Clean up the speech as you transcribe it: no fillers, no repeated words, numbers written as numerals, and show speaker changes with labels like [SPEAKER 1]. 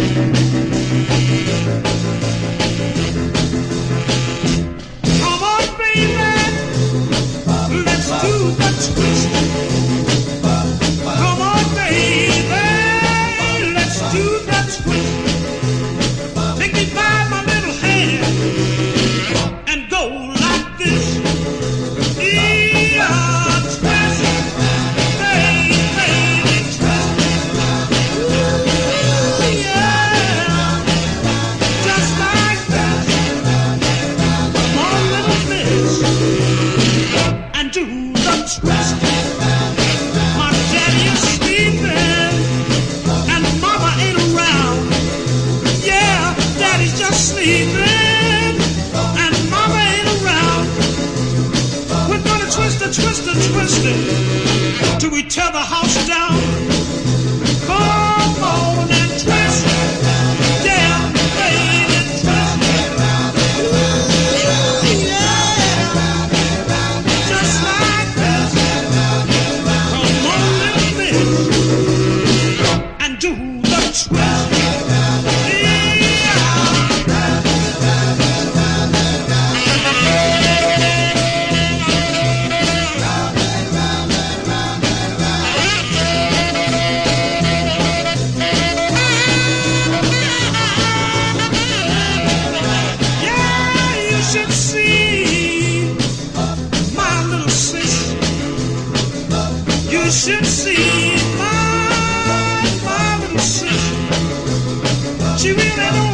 [SPEAKER 1] Come on, baby, let's do the twist. Come on, baby, let's do the twist. Take me by my little hand and go like this. Yeah, twist, baby, twist. Ooh, yeah, just like that. Come on, little miss, and do the twist. My daddy is sleeping and mama ain't around. Yeah, daddy's just sleeping and mama ain't around. We're gonna twist it, twist it, twist it till we tear the house down. Come on and twist, yeah, baby, twist. Ooh, yeah, just like that. Come on, little miss, and do the twist. Yeah, you should see my little sis. You should see my little sis. She really don't